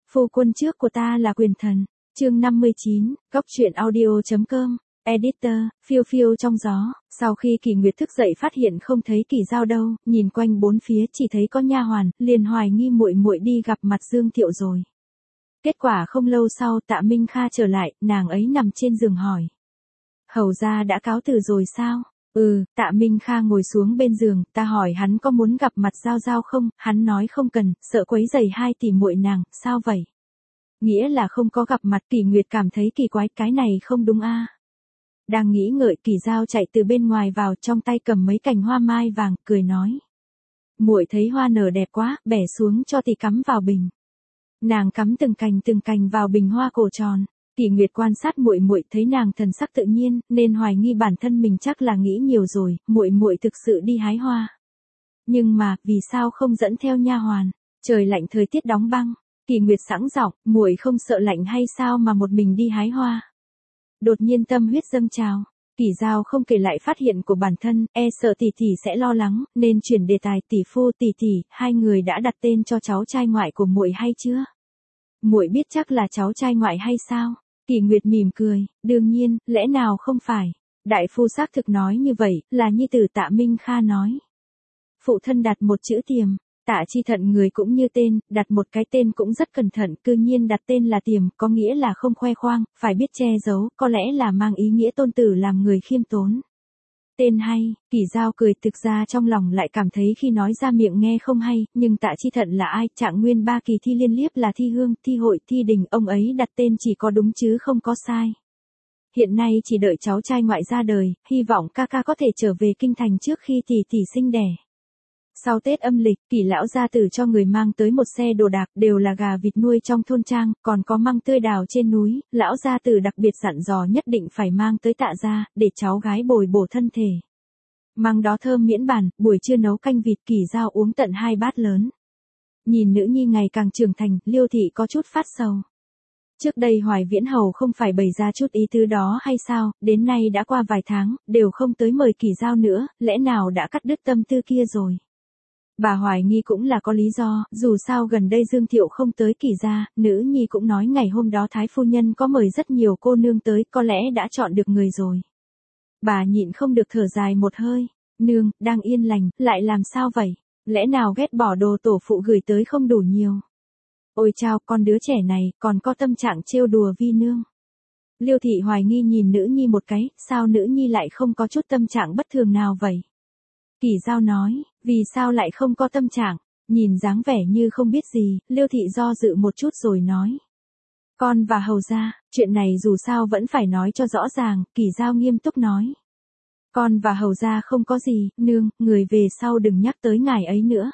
Phu quân trước của ta là quyền thần. Chương 59, Góc truyện audio.com. Editor, phiêu phiêu trong gió. Sau khi Kỳ Nguyệt thức dậy phát hiện không thấy Kỳ Giao đâu, nhìn quanh bốn phía chỉ thấy có nha hoàn, liền hoài nghi muội muội đi gặp mặt Dương Thiệu rồi. Kết quả không lâu sau Tạ Minh Kha trở lại, nàng ấy nằm trên giường hỏi. Hầu gia đã cáo từ rồi sao? Tạ Minh Kha ngồi xuống bên giường, ta hỏi hắn có muốn gặp mặt Giao Giao không, hắn nói không cần, sợ quấy rầy hai tỷ muội nàng, sao vậy? Nghĩa là không có gặp mặt. Kỳ Nguyệt cảm thấy kỳ quái, cái này không đúng a. Đang nghĩ ngợi, Kỳ Giao chạy từ bên ngoài vào, trong tay cầm mấy cành hoa mai vàng, cười nói. Muội thấy hoa nở đẹp quá, bẻ xuống cho tỷ cắm vào bình. Nàng cắm từng cành vào bình hoa cổ tròn. Kỳ Nguyệt quan sát muội muội, thấy nàng thần sắc tự nhiên, nên hoài nghi bản thân mình chắc là nghĩ nhiều rồi, muội muội thực sự đi hái hoa. Nhưng mà, vì sao không dẫn theo nha hoàn? Trời lạnh thời tiết đóng băng. Kỳ Nguyệt sẵn giọng, muội không sợ lạnh hay sao mà một mình đi hái hoa? Đột nhiên tâm huyết dâng trào. Kỳ Giao không kể lại phát hiện của bản thân, sợ tỷ tỷ sẽ lo lắng, nên chuyển đề tài. Tỷ phu tỷ tỷ, hai người đã đặt tên cho cháu trai ngoại của muội hay chưa? Muội biết chắc là cháu trai ngoại hay sao? Kỳ Nguyệt mỉm cười, đương nhiên, lẽ nào không phải? Đại phu xác thực nói như vậy, là nhi tử Tạ Minh Kha nói. Phụ thân đặt một chữ Tiềm. Tạ Chi Thận người cũng như tên, đặt một cái tên cũng rất cẩn thận, cư nhiên đặt tên là Tiềm, có nghĩa là không khoe khoang, phải biết che giấu, có lẽ là mang ý nghĩa tôn tử làm người khiêm tốn. Tên hay. Kỳ Giao cười, thực ra trong lòng lại cảm thấy khi nói ra miệng nghe không hay, nhưng Tạ Chi Thận là ai? Trạng nguyên 3 kỳ thi liên liếp là thi hương, thi hội, thi đình, ông ấy đặt tên chỉ có đúng chứ không có sai. Hiện nay chỉ đợi cháu trai ngoại ra đời, hy vọng ca ca có thể trở về kinh thành trước khi tỷ tỷ sinh đẻ. Sau Tết âm lịch, Kỳ lão gia tử cho người mang tới một xe đồ đạc, đều là gà vịt nuôi trong thôn trang, còn có măng tươi đào trên núi, lão gia tử đặc biệt dặn dò nhất định phải mang tới Tạ gia, để cháu gái bồi bổ thân thể. Măng đó thơm miễn bàn, buổi trưa nấu canh vịt, Kỳ Giao uống tận 2 bát lớn. Nhìn nữ nhi ngày càng trưởng thành, Liêu thị có chút phát sầu. Trước đây Hoài Viễn Hầu không phải bày ra chút ý tứ đó hay sao, đến nay đã qua vài tháng, đều không tới mời Kỳ Giao nữa, lẽ nào đã cắt đứt tâm tư kia rồi. Bà hoài nghi cũng là có lý do, dù sao gần đây Dương Thiệu không tới Kỳ gia, nữ nhi cũng nói ngày hôm đó Thái phu nhân có mời rất nhiều cô nương tới, có lẽ đã chọn được người rồi. Bà nhịn không được thở dài một hơi, nương, đang yên lành, lại làm sao vậy? Lẽ nào ghét bỏ đồ tổ phụ gửi tới không đủ nhiều? Ôi chao, con đứa trẻ này, còn có tâm trạng trêu đùa vi nương. Liêu thị hoài nghi nhìn nữ nhi một cái, sao nữ nhi lại không có chút tâm trạng bất thường nào vậy? Kỳ Giao nói, vì sao lại không có tâm trạng? Nhìn dáng vẻ như không biết gì, Liêu thị do dự một chút rồi nói. Con và hầu gia, chuyện này dù sao vẫn phải nói cho rõ ràng, Kỳ Giao nghiêm túc nói. Con và hầu gia không có gì, nương, người về sau đừng nhắc tới ngài ấy nữa.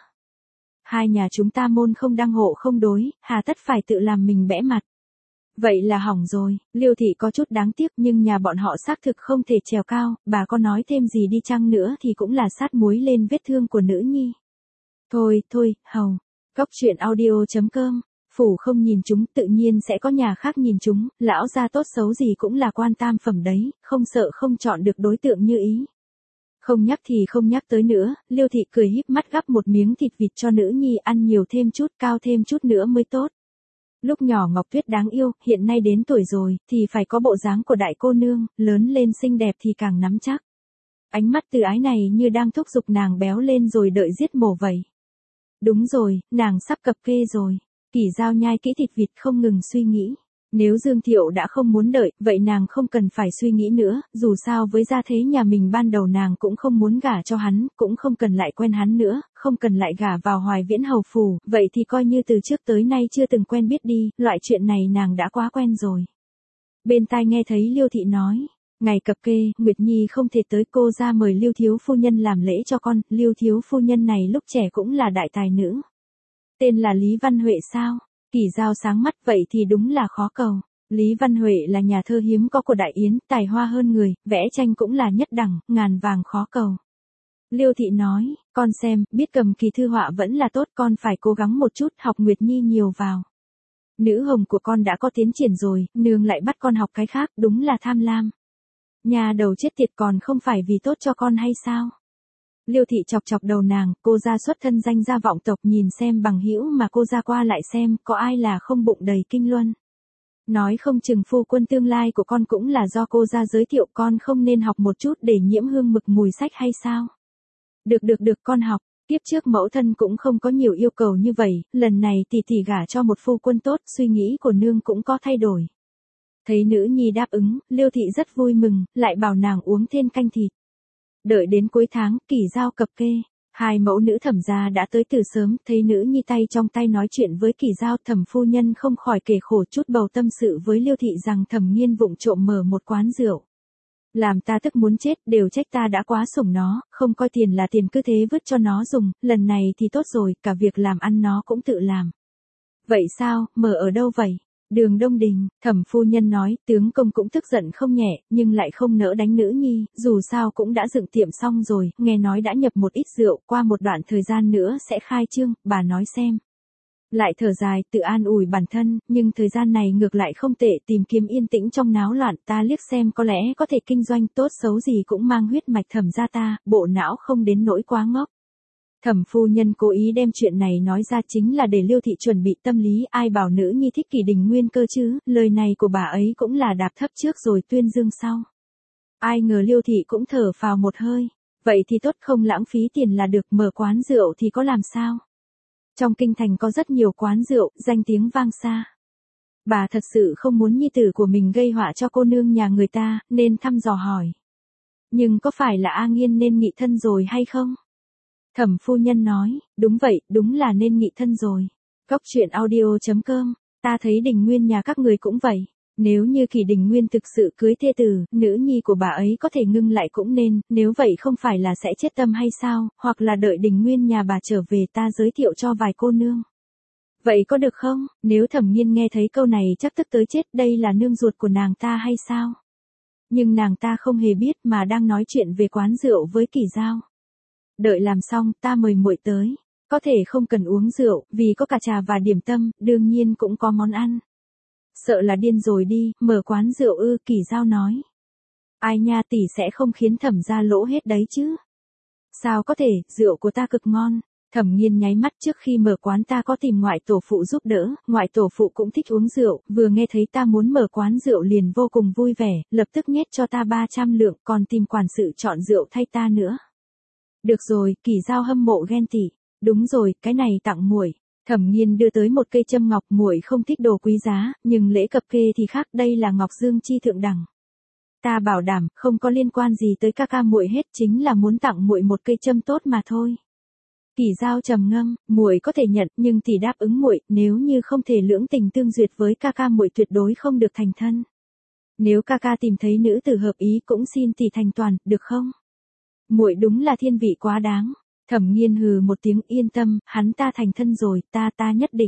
Hai nhà chúng ta môn không đăng hộ không đối, hà tất phải tự làm mình bẽ mặt. Vậy là hỏng rồi. Liêu thị có chút đáng tiếc, nhưng nhà bọn họ xác thực không thể trèo cao, bà có nói thêm gì đi chăng nữa thì cũng là sát muối lên vết thương của nữ nhi. Thôi, hầu. Góc truyện audio.com. Phủ không nhìn chúng, tự nhiên sẽ có nhà khác nhìn chúng, lão gia tốt xấu gì cũng là quan tam phẩm đấy, không sợ không chọn được đối tượng như ý. Không nhắc thì không nhắc tới nữa, Liêu thị cười híp mắt gắp một miếng thịt vịt cho nữ nhi ăn nhiều thêm chút, cao thêm chút nữa mới tốt. Lúc nhỏ Ngọc Tuyết đáng yêu, hiện nay đến tuổi rồi, thì phải có bộ dáng của đại cô nương, lớn lên xinh đẹp thì càng nắm chắc. Ánh mắt từ ái này như đang thúc giục nàng béo lên rồi đợi giết mổ vậy. Đúng rồi, nàng sắp cập kê rồi. Kỳ Giao nhai kỹ thịt vịt không ngừng suy nghĩ. Nếu Dương Thiệu đã không muốn đợi, vậy nàng không cần phải suy nghĩ nữa, dù sao với gia thế nhà mình ban đầu nàng cũng không muốn gả cho hắn, cũng không cần lại quen hắn nữa, không cần lại gả vào Hoài Viễn Hầu phủ, vậy thì coi như từ trước tới nay chưa từng quen biết đi, loại chuyện này nàng đã quá quen rồi. Bên tai nghe thấy Liêu thị nói, ngày cập kê, Nguyệt Nhi không thể tới, cô ra mời Liêu thiếu phu nhân làm lễ cho con, Liêu thiếu phu nhân này lúc trẻ cũng là đại tài nữ. Tên là Lý Văn Huệ sao? Kỳ Giao sáng mắt, vậy thì đúng là khó cầu. Lý Văn Huệ là nhà thơ hiếm có của Đại Yến, tài hoa hơn người, vẽ tranh cũng là nhất đẳng, ngàn vàng khó cầu. Liêu thị nói, con xem, biết cầm kỳ thư họa vẫn là tốt, con phải cố gắng một chút, học Nguyệt Nhi nhiều vào. Nữ hồng của con đã có tiến triển rồi, nương lại bắt con học cái khác, đúng là tham lam. Nhà đầu chết tiệt, còn không phải vì tốt cho con hay sao? Liêu thị chọc chọc đầu nàng, cô ra xuất thân danh gia vọng tộc, nhìn xem bằng hữu mà cô ra qua lại xem, có ai là không bụng đầy kinh luân. Nói không chừng phu quân tương lai của con cũng là do cô ra giới thiệu, con không nên học một chút để nhiễm hương mực mùi sách hay sao? Được con học, tiếp trước mẫu thân cũng không có nhiều yêu cầu như vậy, lần này tỷ gả cho một phu quân tốt, suy nghĩ của nương cũng có thay đổi. Thấy nữ nhi đáp ứng, Liêu thị rất vui mừng, lại bảo nàng uống thêm canh thịt. Đợi đến cuối tháng, Kỷ Giao cập kê, hai mẫu nữ Thẩm gia đã tới từ sớm, thấy nữ nhi tay trong tay nói chuyện với Kỷ Giao, Thẩm phu nhân không khỏi kể khổ chút bầu tâm sự với Liêu thị rằng Thẩm Nghiên vụng trộm mở một quán rượu. Làm ta tức muốn chết, đều trách ta đã quá sủng nó, không coi tiền là tiền cứ thế vứt cho nó dùng, lần này thì tốt rồi, cả việc làm ăn nó cũng tự làm. Vậy sao, mở ở đâu vậy? Đường Đông Đình, Thẩm phu nhân nói, tướng công cũng tức giận không nhẹ, nhưng lại không nỡ đánh nữ nhi, dù sao cũng đã dựng tiệm xong rồi, nghe nói đã nhập một ít rượu, qua một đoạn thời gian nữa sẽ khai trương, bà nói xem. Lại thở dài, tự an ủi bản thân, nhưng thời gian này ngược lại không tệ, tìm kiếm yên tĩnh trong náo loạn, ta liếc xem có lẽ có thể kinh doanh, tốt xấu gì cũng mang huyết mạch Thẩm gia ta, bộ não không đến nỗi quá ngốc. Thẩm phu nhân cố ý đem chuyện này nói ra chính là để Liêu thị chuẩn bị tâm lý, ai bảo nữ nhi thích Kỷ Đình Nguyên cơ chứ, lời này của bà ấy cũng là đạp thấp trước rồi tuyên dương sau. Ai ngờ Liêu thị cũng thở phào một hơi, vậy thì tốt, không lãng phí tiền là được, mở quán rượu thì có làm sao. Trong kinh thành có rất nhiều quán rượu, danh tiếng vang xa. Bà thật sự không muốn nhi tử của mình gây họa cho cô nương nhà người ta, nên thăm dò hỏi. Nhưng có phải là A Nghiên nên nghị thân rồi hay không? Thẩm phu nhân nói, đúng vậy, đúng là nên nghị thân rồi. Góc truyện audio.com, ta thấy Đình Nguyên nhà các người cũng vậy. Nếu như Kỷ Đình Nguyên thực sự cưới thê tử, nữ nhi của bà ấy có thể ngưng lại cũng nên, nếu vậy không phải là sẽ chết tâm hay sao, hoặc là đợi Đình Nguyên nhà bà trở về ta giới thiệu cho vài cô nương. Vậy có được không? Nếu Thẩm Nghiên nghe thấy câu này chắc tức tới chết, đây là nương ruột của nàng ta hay sao? Nhưng nàng ta không hề biết mà đang nói chuyện về quán rượu với Kỷ Giao. Đợi làm xong, ta mời muội tới. Có thể không cần uống rượu, vì có cả trà và điểm tâm, đương nhiên cũng có món ăn. Sợ là điên rồi đi, mở quán rượu ư, Kỷ Giao nói. Ai nha, tỷ sẽ không khiến Thẩm gia lỗ hết đấy chứ. Sao có thể, rượu của ta cực ngon. Thẩm Nghiên nháy mắt, trước khi mở quán ta có tìm ngoại tổ phụ giúp đỡ, ngoại tổ phụ cũng thích uống rượu, vừa nghe thấy ta muốn mở quán rượu liền vô cùng vui vẻ, lập tức nhét cho ta 300 lượng, còn tìm quản sự chọn rượu thay ta nữa. Được rồi, Kỷ Giao hâm mộ ghen tị. Đúng rồi, cái này tặng muội. Thẩm Nghiên đưa tới một cây châm ngọc, muội không thích đồ quý giá, nhưng lễ cập kê thì khác, đây là ngọc dương chi thượng đẳng. Ta bảo đảm, không có liên quan gì tới ca ca muội hết, chính là muốn tặng muội một cây châm tốt mà thôi. Kỷ Giao trầm ngâm, muội có thể nhận, nhưng tỷ đáp ứng muội, nếu như không thể lưỡng tình tương duyệt với ca ca muội tuyệt đối không được thành thân. Nếu ca ca tìm thấy nữ tử hợp ý cũng xin tỷ thành toàn, được không? Muội đúng là thiên vị quá đáng. Thẩm Nghiên hừ một tiếng, yên tâm, hắn ta thành thân rồi, ta nhất định.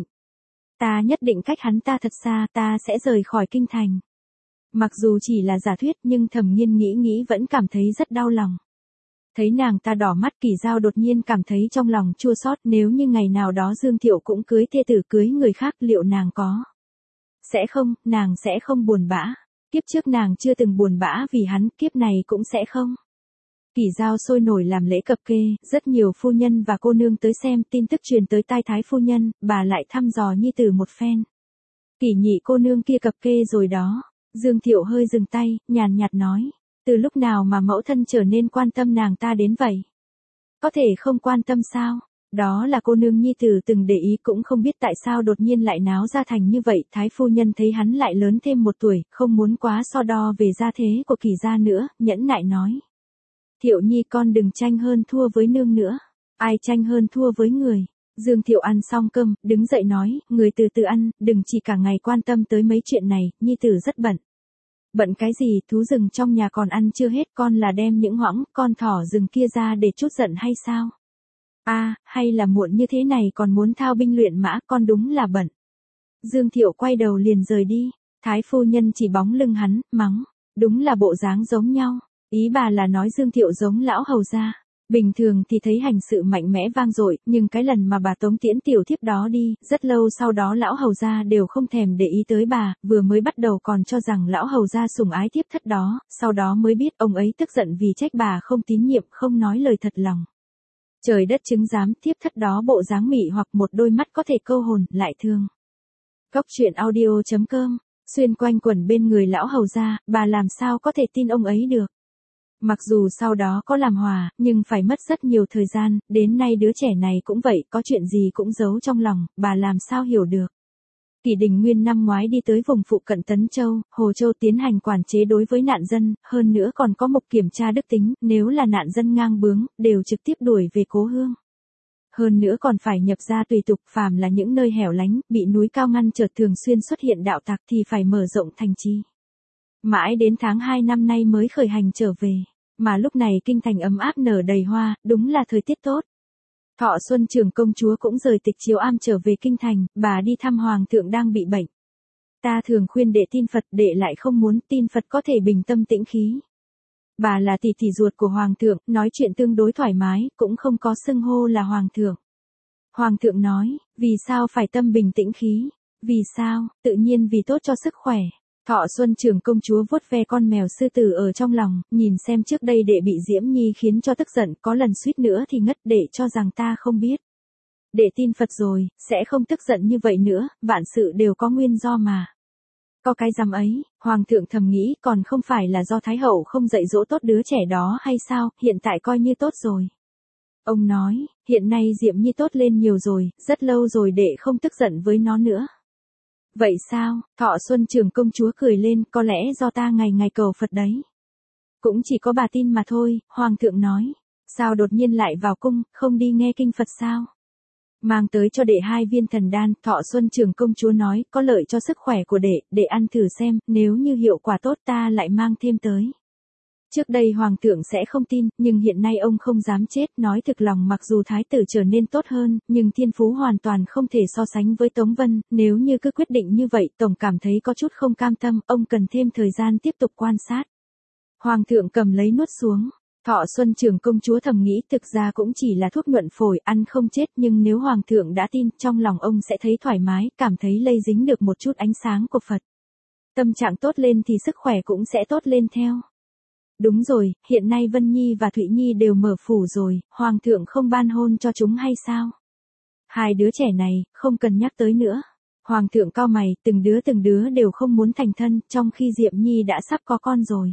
Ta nhất định cách hắn ta thật xa, ta sẽ rời khỏi kinh thành. Mặc dù chỉ là giả thuyết nhưng Thẩm Nghiên nghĩ vẫn cảm thấy rất đau lòng. Thấy nàng ta đỏ mắt, Kỷ Giao đột nhiên cảm thấy trong lòng chua xót, nếu như ngày nào đó Dương Thiệu cũng cưới thê tử cưới người khác, liệu nàng có? Sẽ không, nàng sẽ không buồn bã. Kiếp trước nàng chưa từng buồn bã vì hắn, kiếp này cũng sẽ không. Kỷ Giao sôi nổi làm lễ cập kê, rất nhiều phu nhân và cô nương tới xem, tin tức truyền tới tai thái phu nhân, bà lại thăm dò nhi tử một phen. Kỷ nhị cô nương kia cập kê rồi đó. Dương Thiệu hơi dừng tay, nhàn nhạt nói, từ lúc nào mà mẫu thân trở nên quan tâm nàng ta đến vậy? Có thể không quan tâm sao? Đó là cô nương nhi tử từng để ý, cũng không biết tại sao đột nhiên lại náo ra thành như vậy. Thái phu nhân thấy hắn lại lớn thêm 1 tuổi, không muốn quá so đo về gia thế của Kỷ gia nữa, nhẫn nại nói. Thiệu nhi con đừng tranh hơn thua với nương nữa. Ai tranh hơn thua với người? Dương Thiệu ăn xong cơm, đứng dậy nói, người từ từ ăn, đừng chỉ cả ngày quan tâm tới mấy chuyện này, nhi tử rất bận. Bận cái gì, thú rừng trong nhà còn ăn chưa hết, con là đem những hoãng, con thỏ rừng kia ra để chút giận hay sao? Hay là muộn như thế này còn muốn thao binh luyện mã, con đúng là bận. Dương Thiệu quay đầu liền rời đi, thái phu nhân chỉ bóng lưng hắn, mắng, đúng là bộ dáng giống nhau. Ý bà là nói Dương Thiệu giống lão hầu gia. Bình thường thì thấy hành sự mạnh mẽ vang dội, nhưng cái lần mà bà tống tiễn tiểu thiếp đó đi, rất lâu sau đó lão hầu gia đều không thèm để ý tới bà, vừa mới bắt đầu còn cho rằng lão hầu gia sủng ái thiếp thất đó, sau đó mới biết ông ấy tức giận vì trách bà không tín nhiệm, không nói lời thật lòng. Trời đất chứng giám, thiếp thất đó bộ dáng mị hoặc một đôi mắt có thể câu hồn, lại thương. Góc truyện audio.com, xuyên quanh quẩn bên người lão hầu gia, bà làm sao có thể tin ông ấy được. Mặc dù sau đó có làm hòa, nhưng phải mất rất nhiều thời gian, đến nay đứa trẻ này cũng vậy, có chuyện gì cũng giấu trong lòng, bà làm sao hiểu được. Kỷ Đình Nguyên năm ngoái đi tới vùng phụ cận Tấn Châu, Hồ Châu tiến hành quản chế đối với nạn dân, hơn nữa còn có mục kiểm tra đức tính, nếu là nạn dân ngang bướng, đều trực tiếp đuổi về cố hương. Hơn nữa còn phải nhập ra tùy tục, phàm là những nơi hẻo lánh, bị núi cao ngăn chợt thường xuyên xuất hiện đạo tặc thì phải mở rộng thành trì. Mãi đến tháng 2 năm nay mới khởi hành trở về, mà lúc này kinh thành ấm áp nở đầy hoa, đúng là thời tiết tốt. Thọ Xuân Trường công chúa cũng rời tịch chiếu am trở về kinh thành, bà đi thăm hoàng thượng đang bị bệnh. Ta thường khuyên đệ tin Phật, đệ lại không muốn, tin Phật có thể bình tâm tĩnh khí. Bà là tỷ tỷ ruột của hoàng thượng, nói chuyện tương đối thoải mái, cũng không có xưng hô là hoàng thượng. Hoàng thượng nói, vì sao phải tâm bình tĩnh khí? Vì sao? Tự nhiên vì tốt cho sức khỏe. Thọ Xuân Trường công chúa vuốt ve con mèo sư tử ở trong lòng, nhìn xem trước đây đệ bị Diễm Nhi khiến cho tức giận, có lần suýt nữa thì ngất, đệ cho rằng ta không biết. Đệ tin Phật rồi, sẽ không tức giận như vậy nữa, vạn sự đều có nguyên do mà. Có cái dám ấy, hoàng thượng thầm nghĩ, còn không phải là do Thái hậu không dạy dỗ tốt đứa trẻ đó hay sao, hiện tại coi như tốt rồi. Ông nói, hiện nay Diễm Nhi tốt lên nhiều rồi, rất lâu rồi đệ không tức giận với nó nữa. Vậy sao? Thọ Xuân Trường công chúa cười lên, có lẽ do ta ngày ngày cầu Phật đấy. Cũng chỉ có bà tin mà thôi, hoàng thượng nói. Sao đột nhiên lại vào cung, không đi nghe kinh Phật sao? Mang tới cho đệ 2 viên thần đan, Thọ Xuân Trường công chúa nói, có lợi cho sức khỏe của đệ ăn thử xem, nếu như hiệu quả tốt ta lại mang thêm tới. Trước đây hoàng thượng sẽ không tin, nhưng hiện nay ông không dám chết, nói thực lòng mặc dù thái tử trở nên tốt hơn, nhưng thiên phú hoàn toàn không thể so sánh với Tống Vân, nếu như cứ quyết định như vậy, tổng cảm thấy có chút không cam tâm, ông cần thêm thời gian tiếp tục quan sát. Hoàng thượng cầm lấy nuốt xuống. Thọ Xuân Trường công chúa thầm nghĩ thực ra cũng chỉ là thuốc nhuận phổi, ăn không chết, nhưng nếu hoàng thượng đã tin, trong lòng ông sẽ thấy thoải mái, cảm thấy lây dính được một chút ánh sáng của Phật. Tâm trạng tốt lên thì sức khỏe cũng sẽ tốt lên theo. Đúng rồi, hiện nay Vân Nhi và Thụy Nhi đều mở phủ rồi, hoàng thượng không ban hôn cho chúng hay sao? 2 đứa trẻ này, không cần nhắc tới nữa. Hoàng thượng cau mày, từng đứa đều không muốn thành thân, trong khi Diệm Nhi đã sắp có con rồi.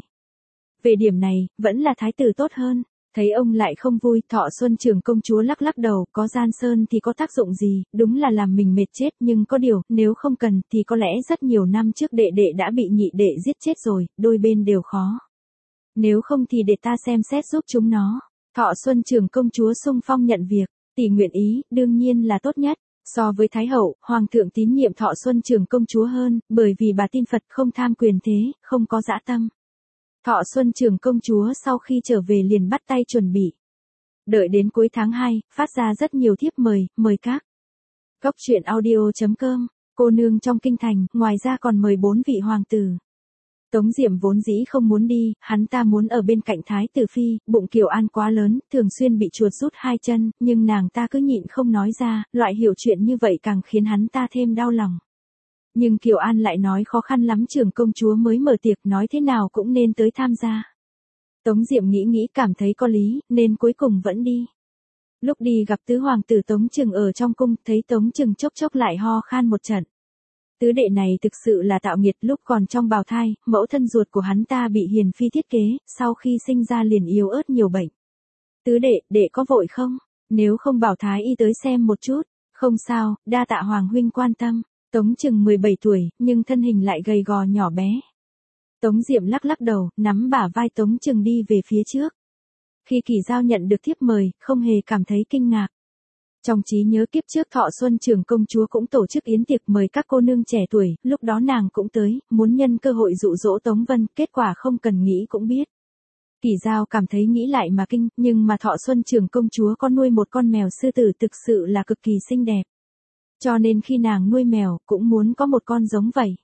Về điểm này, vẫn là thái tử tốt hơn. Thấy ông lại không vui, Thọ Xuân Trường công chúa lắc lắc đầu, có gian sơn thì có tác dụng gì, đúng là làm mình mệt chết, nhưng có điều, nếu không cần, thì có lẽ rất nhiều năm trước đệ đã bị nhị đệ giết chết rồi, đôi bên đều khó. Nếu không thì để ta xem xét giúp chúng nó. Thọ Xuân Trường công chúa xung phong nhận việc, tỷ nguyện ý, đương nhiên là tốt nhất. So với Thái hậu, hoàng thượng tín nhiệm Thọ Xuân Trường công chúa hơn, bởi vì bà tin Phật không tham quyền thế, không có dã tâm. Thọ Xuân Trường công chúa sau khi trở về liền bắt tay chuẩn bị. Đợi đến cuối tháng 2, phát ra rất nhiều thiếp mời các. Góc truyện audio.com, cô nương trong kinh thành, ngoài ra còn mời 4 vị hoàng tử. Tống Diệm vốn dĩ không muốn đi, hắn ta muốn ở bên cạnh Thái tử Phi, bụng Kiều An quá lớn, thường xuyên bị chuột rút 2 chân, nhưng nàng ta cứ nhịn không nói ra, loại hiểu chuyện như vậy càng khiến hắn ta thêm đau lòng. Nhưng Kiều An lại nói khó khăn lắm trưởng công chúa mới mở tiệc, nói thế nào cũng nên tới tham gia. Tống Diệm nghĩ cảm thấy có lý, nên cuối cùng vẫn đi. Lúc đi gặp tứ hoàng tử Tống Trừng ở trong cung, thấy Tống Trừng chốc lại ho khan một trận. Tứ đệ này thực sự là tạo nghiệt, lúc còn trong bào thai, mẫu thân ruột của hắn ta bị hiền phi thiết kế, sau khi sinh ra liền yếu ớt nhiều bệnh. Tứ đệ có vội không? Nếu không bảo thái y tới xem một chút. Không sao, đa tạ hoàng huynh quan tâm. Tống Trừng 17 tuổi, nhưng thân hình lại gầy gò nhỏ bé. Tống Diệm lắc đầu, nắm bả vai Tống Trừng đi về phía trước. Khi Kỳ Giao nhận được thiếp mời, không hề cảm thấy kinh ngạc. Trong trí nhớ kiếp trước Thọ Xuân Trường công chúa cũng tổ chức yến tiệc mời các cô nương trẻ tuổi, lúc đó nàng cũng tới, muốn nhân cơ hội dụ dỗ Tống Vân, kết quả không cần nghĩ cũng biết. Kỳ Giao cảm thấy nghĩ lại mà kinh, nhưng mà Thọ Xuân Trường công chúa có nuôi một con mèo sư tử thực sự là cực kỳ xinh đẹp. Cho nên khi nàng nuôi mèo, cũng muốn có một con giống vậy.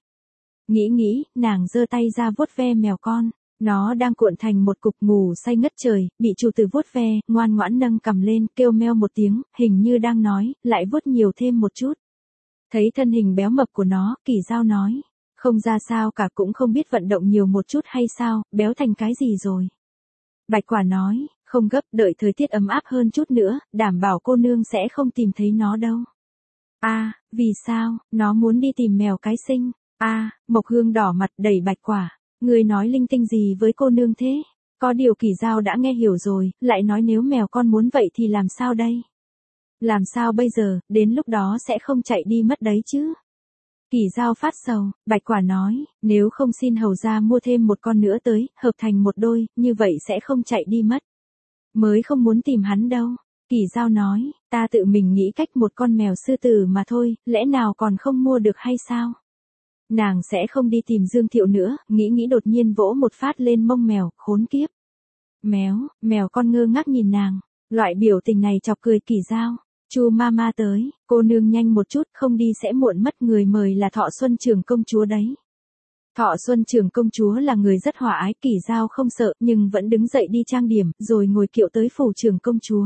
Nghĩ, nàng giơ tay ra vuốt ve mèo con. Nó đang cuộn thành một cục ngủ say ngất trời, bị chủ tử vuốt ve, ngoan ngoãn nâng cằm lên, kêu meo một tiếng, hình như đang nói, lại vuốt nhiều thêm một chút. Thấy thân hình béo mập của nó, Kỳ Giao nói, không ra sao cả, cũng không biết vận động nhiều một chút hay sao, béo thành cái gì rồi. Bạch Quả nói, Không gấp, đợi thời tiết ấm áp hơn chút nữa, đảm bảo cô nương sẽ không tìm thấy nó đâu. Vì sao, nó muốn đi tìm mèo cái sinh. Mộc Hương đỏ mặt đẩy Bạch Quả. Người nói linh tinh gì với cô nương thế? Có điều Kỳ Dao đã nghe hiểu rồi, lại nói nếu mèo con muốn vậy thì làm sao đây? Làm sao bây giờ, đến lúc đó sẽ không chạy đi mất đấy chứ? Kỳ Dao phát sầu, Bạch Quả nói, nếu không xin hầu gia mua thêm một con nữa tới, hợp thành một đôi, như vậy sẽ không chạy đi mất. Mới không muốn tìm hắn đâu. Kỳ Dao nói, ta tự mình nghĩ cách một con mèo sư tử mà thôi, lẽ nào còn không mua được hay sao? Nàng sẽ không đi tìm Dương Thiệu nữa, nghĩ đột nhiên vỗ một phát lên mông mèo, khốn kiếp. Mèo con ngơ ngác nhìn nàng, loại biểu tình này chọc cười Kỳ Dao. Chu Mama tới, cô nương nhanh một chút, không đi sẽ muộn mất, người mời là Thọ Xuân Trường công chúa đấy. Thọ Xuân Trường công chúa là người rất hòa ái, Kỳ Dao không sợ, nhưng vẫn đứng dậy đi trang điểm, rồi ngồi kiệu tới phủ Trường công chúa.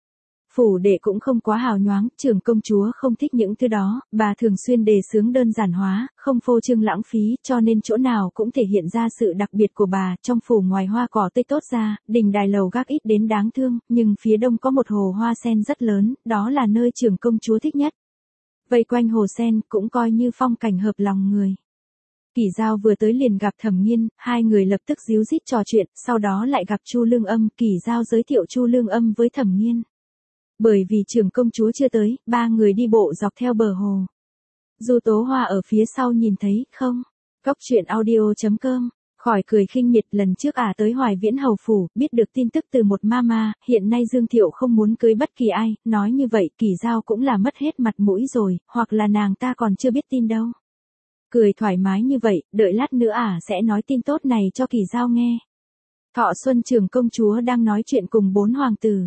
Phủ đệ cũng không quá hào nhoáng, Trường công chúa không thích những thứ đó, bà thường xuyên đề xướng đơn giản hóa, không phô trương lãng phí, cho nên chỗ nào cũng thể hiện ra sự đặc biệt của bà. Trong phủ ngoài hoa cỏ tươi tốt ra, đình đài lầu gác ít đến đáng thương, nhưng phía đông có một hồ hoa sen rất lớn, đó là nơi Trường công chúa thích nhất. Vây quanh hồ sen cũng coi như phong cảnh hợp lòng người. Kỳ Dao vừa tới liền gặp Thẩm Nghiên, hai người lập tức díu dít trò chuyện, sau đó lại gặp Chu Lương Âm, Kỳ Dao giới thiệu Chu Lương Âm với Thẩm Nghiên. Bởi vì Trường công chúa chưa tới, ba người đi bộ dọc theo bờ hồ. Du Tố Hoa ở phía sau nhìn thấy, không? Góc truyện audio.com, khỏi cười khinh miệt, lần trước tới Hoài Viễn hầu phủ, biết được tin tức từ một mama, hiện nay Dương Thiệu không muốn cưới bất kỳ ai, nói như vậy Kỳ Dao cũng là mất hết mặt mũi rồi, hoặc là nàng ta còn chưa biết tin đâu. Cười thoải mái như vậy, đợi lát nữa sẽ nói tin tốt này cho Kỳ Dao nghe. Thọ Xuân Trường công chúa đang nói chuyện cùng 4 hoàng tử.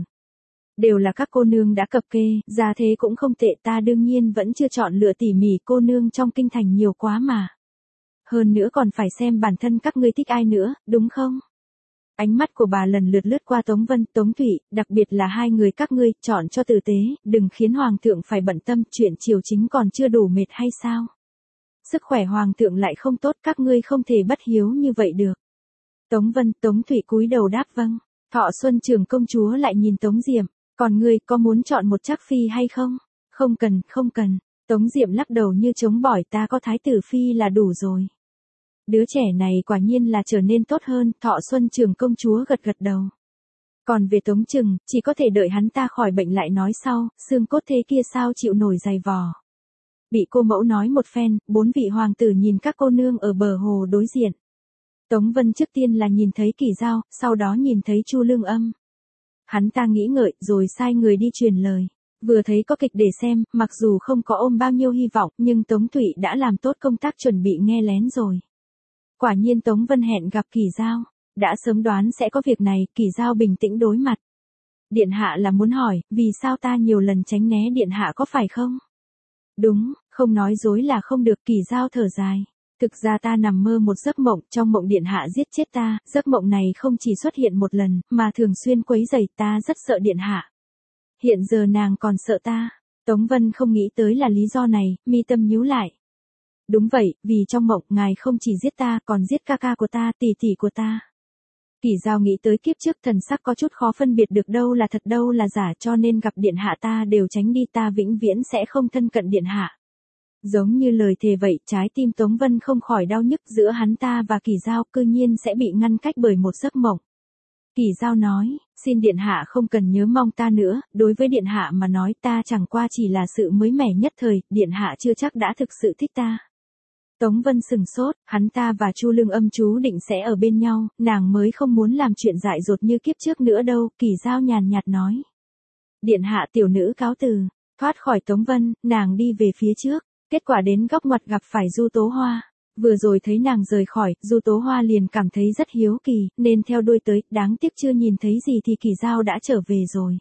Đều là các cô nương đã cập kê, gia thế cũng không tệ, ta đương nhiên vẫn chưa chọn lựa tỉ mỉ, cô nương trong kinh thành nhiều quá mà. Hơn nữa còn phải xem bản thân các ngươi thích ai nữa, đúng không? Ánh mắt của bà lần lượt lướt qua Tống Vân, Tống Thụy, đặc biệt là hai người các ngươi, chọn cho tử tế, đừng khiến hoàng thượng phải bận tâm, chuyện triều chính còn chưa đủ mệt hay sao? Sức khỏe hoàng thượng lại không tốt, các ngươi không thể bất hiếu như vậy được. Tống Vân, Tống Thụy cúi đầu đáp vâng. Thọ Xuân Trường công chúa lại nhìn Tống Diệm, còn ngươi có muốn chọn một trác phi hay không? Không cần. Tống Diệm lắc đầu như chống bỏi, ta có thái tử phi là đủ rồi. Đứa trẻ này quả nhiên là trở nên tốt hơn, Thọ Xuân Trường công chúa gật đầu. Còn về Tống Trừng, chỉ có thể đợi hắn ta khỏi bệnh lại nói sau, xương cốt thế kia sao chịu nổi dày vò. Bị cô mẫu nói một phen, 4 vị hoàng tử nhìn các cô nương ở bờ hồ đối diện. Tống Vân trước tiên là nhìn thấy Kỳ Dao, sau đó nhìn thấy Chu Lương Âm. Hắn ta nghĩ ngợi, rồi sai người đi truyền lời. Vừa thấy có kịch để xem, mặc dù không có ôm bao nhiêu hy vọng, nhưng Tống Thụy đã làm tốt công tác chuẩn bị nghe lén rồi. Quả nhiên Tống Vân hẹn gặp Kỳ Dao. Đã sớm đoán sẽ có việc này, Kỳ Dao bình tĩnh đối mặt. Điện hạ là muốn hỏi, vì sao ta nhiều lần tránh né điện hạ có phải không? Đúng, không nói dối là không được, Kỳ Dao thở dài. Thực ra ta nằm mơ một giấc mộng, trong mộng điện hạ giết chết ta, giấc mộng này không chỉ xuất hiện một lần, mà thường xuyên quấy rầy ta, rất sợ điện hạ. Hiện giờ nàng còn sợ ta. Tống Vân không nghĩ tới là lý do này, mi tâm nhíu lại. Đúng vậy, vì trong mộng ngài không chỉ giết ta, còn giết ca ca của ta, tỷ tỷ của ta. Kỳ Dao nghĩ tới kiếp trước, thần sắc có chút khó phân biệt được đâu là thật đâu là giả, cho nên gặp điện hạ ta đều tránh đi, ta vĩnh viễn sẽ không thân cận điện hạ. Giống như lời thề vậy, trái tim Tống Vân không khỏi đau nhức, giữa hắn ta và Kỳ Dao cư nhiên sẽ bị ngăn cách bởi một giấc mộng. Kỳ Dao nói, xin điện hạ không cần nhớ mong ta nữa, đối với điện hạ mà nói ta chẳng qua chỉ là sự mới mẻ nhất thời, điện hạ chưa chắc đã thực sự thích ta. Tống Vân sừng sốt, hắn ta và Chu Lương Âm chú định sẽ ở bên nhau, nàng mới không muốn làm chuyện dại dột như kiếp trước nữa đâu, Kỳ Dao nhàn nhạt nói. Điện hạ, tiểu nữ cáo từ. Thoát khỏi Tống Vân, nàng đi về phía trước, kết quả đến góc ngoặt gặp phải Du Tố Hoa. Vừa rồi thấy nàng rời khỏi, Du Tố Hoa liền cảm thấy rất hiếu kỳ, nên theo đuôi tới, đáng tiếc chưa nhìn thấy gì thì Kỳ Dao đã trở về rồi.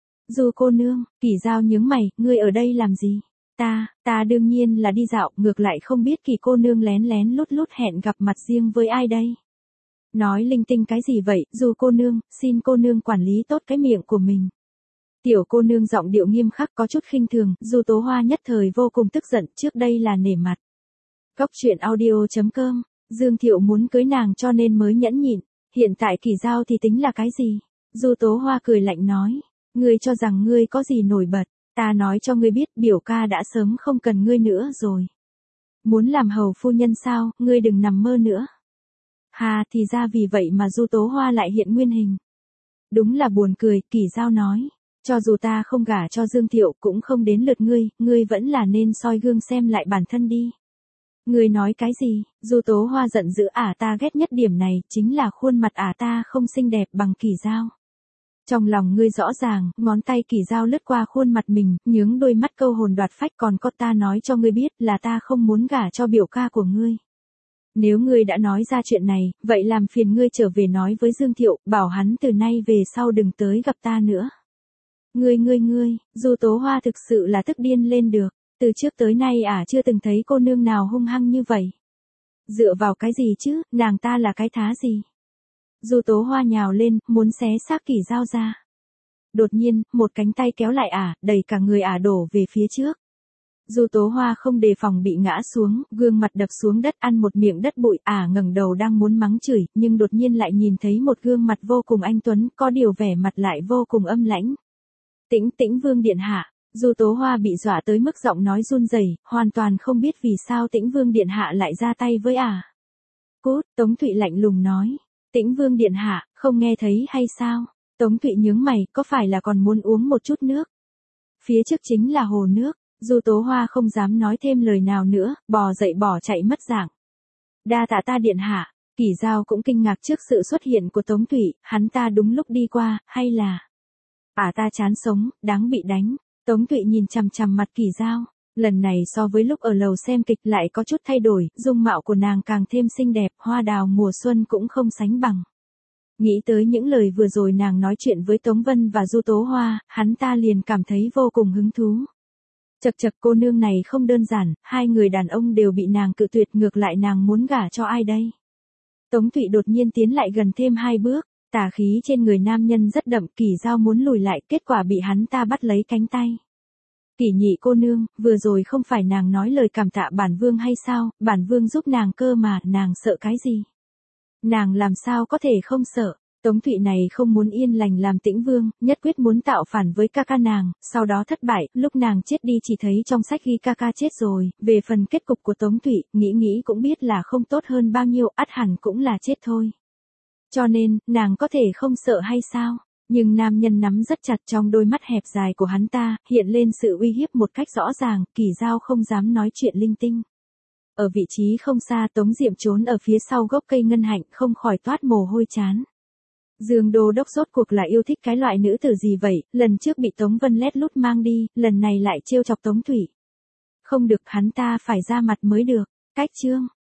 Du cô nương, Kỳ Dao nhướng mày, ngươi ở đây làm gì? Ta đương nhiên là đi dạo, ngược lại không biết Kỳ cô nương lén lén lút lút hẹn gặp mặt riêng với ai đây? Nói linh tinh cái gì vậy, Du cô nương, xin cô nương quản lý tốt cái miệng của mình. Tiểu cô nương giọng điệu nghiêm khắc có chút khinh thường, Du Tố Hoa nhất thời vô cùng tức giận, trước đây là nể mặt. Góc truyện audio.com, Dương Thiệu muốn cưới nàng cho nên mới nhẫn nhịn, hiện tại Kỳ Dao thì tính là cái gì? Du Tố Hoa cười lạnh nói, ngươi cho rằng ngươi có gì nổi bật, ta nói cho ngươi biết biểu ca đã sớm không cần ngươi nữa rồi. Muốn làm hầu phu nhân sao, ngươi đừng nằm mơ nữa. Hà thì ra vì vậy mà Du Tố Hoa lại hiện nguyên hình. Đúng là buồn cười, Kỷ Giao nói. Cho dù ta không gả cho Dương Thiệu cũng không đến lượt ngươi vẫn là nên soi gương xem lại bản thân đi. Ngươi nói cái gì? Du Tố Hoa giận dữ, ta ghét nhất điểm này, chính là khuôn mặt ta không xinh đẹp bằng Kỷ Giao. Trong lòng ngươi rõ ràng, ngón tay Kỷ Giao lướt qua khuôn mặt mình, nhướng đôi mắt câu hồn đoạt phách, còn có ta nói cho ngươi biết là ta không muốn gả cho biểu ca của ngươi. Nếu ngươi đã nói ra chuyện này, vậy làm phiền ngươi trở về nói với Dương Thiệu, bảo hắn từ nay về sau đừng tới gặp ta nữa. Ngươi, Du Tố Hoa thực sự là tức điên lên được, từ trước tới nay chưa từng thấy cô nương nào hung hăng như vậy. Dựa vào cái gì chứ, nàng ta là cái thá gì? Du Tố Hoa nhào lên, muốn xé xác Kỷ Giao ra. Đột nhiên, một cánh tay kéo lại đẩy cả người đổ về phía trước. Du Tố Hoa không đề phòng bị ngã xuống, gương mặt đập xuống đất ăn một miệng đất bụi, ngẩng đầu đang muốn mắng chửi, nhưng đột nhiên lại nhìn thấy một gương mặt vô cùng anh tuấn, có điều vẻ mặt lại vô cùng âm lãnh. Tĩnh Vương điện hạ. Du Tố Hoa bị dọa tới mức giọng nói run rẩy, hoàn toàn không biết vì sao Tĩnh Vương điện hạ lại ra tay với Cút, Tống Thụy lạnh lùng nói. Tĩnh Vương điện hạ, không nghe thấy hay sao? Tống Thụy nhướng mày, có phải là còn muốn uống một chút nước? Phía trước chính là hồ nước. Du Tố Hoa không dám nói thêm lời nào nữa, bò dậy bỏ chạy mất dạng. Đa tạ ta điện hạ. Kỷ Giao cũng kinh ngạc trước sự xuất hiện của Tống Thụy, hắn ta đúng lúc đi qua, hay là ta chán sống, đáng bị đánh. Tống Thụy nhìn chằm chằm mặt Kỷ Giao, lần này so với lúc ở lầu xem kịch lại có chút thay đổi, dung mạo của nàng càng thêm xinh đẹp, hoa đào mùa xuân cũng không sánh bằng. Nghĩ tới những lời vừa rồi nàng nói chuyện với Tống Vân và Du Tố Hoa, hắn ta liền cảm thấy vô cùng hứng thú. Chật cô nương này không đơn giản, hai người đàn ông đều bị nàng cự tuyệt, ngược lại nàng muốn gả cho ai đây? Tống Thụy đột nhiên tiến lại gần thêm 2 bước, tà khí trên người nam nhân rất đậm, Kỷ Giao muốn lùi lại, kết quả bị hắn ta bắt lấy cánh tay. Kỷ nhị cô nương, vừa rồi không phải nàng nói lời cảm tạ bản vương hay sao, bản vương giúp nàng cơ mà, nàng sợ cái gì? Nàng làm sao có thể không sợ? Tống Thụy này không muốn yên lành làm Tĩnh Vương, nhất quyết muốn tạo phản với ca ca nàng, sau đó thất bại, lúc nàng chết đi chỉ thấy trong sách ghi ca ca chết rồi, về phần kết cục của Tống Thụy, nghĩ cũng biết là không tốt hơn bao nhiêu, ắt hẳn cũng là chết thôi. Cho nên, nàng có thể không sợ hay sao? Nhưng nam nhân nắm rất chặt, trong đôi mắt hẹp dài của hắn ta, hiện lên sự uy hiếp một cách rõ ràng, Kỷ Giao không dám nói chuyện linh tinh. Ở vị trí không xa, Tống Diệm trốn ở phía sau gốc cây ngân hạnh, không khỏi toát mồ hôi chán. Dương Đô Đốc rốt cuộc là yêu thích cái loại nữ tử gì vậy, lần trước bị Tống Vân lét lút mang đi, lần này lại trêu chọc Tống Thụy. Không được, hắn ta phải ra mặt mới được. Cách chương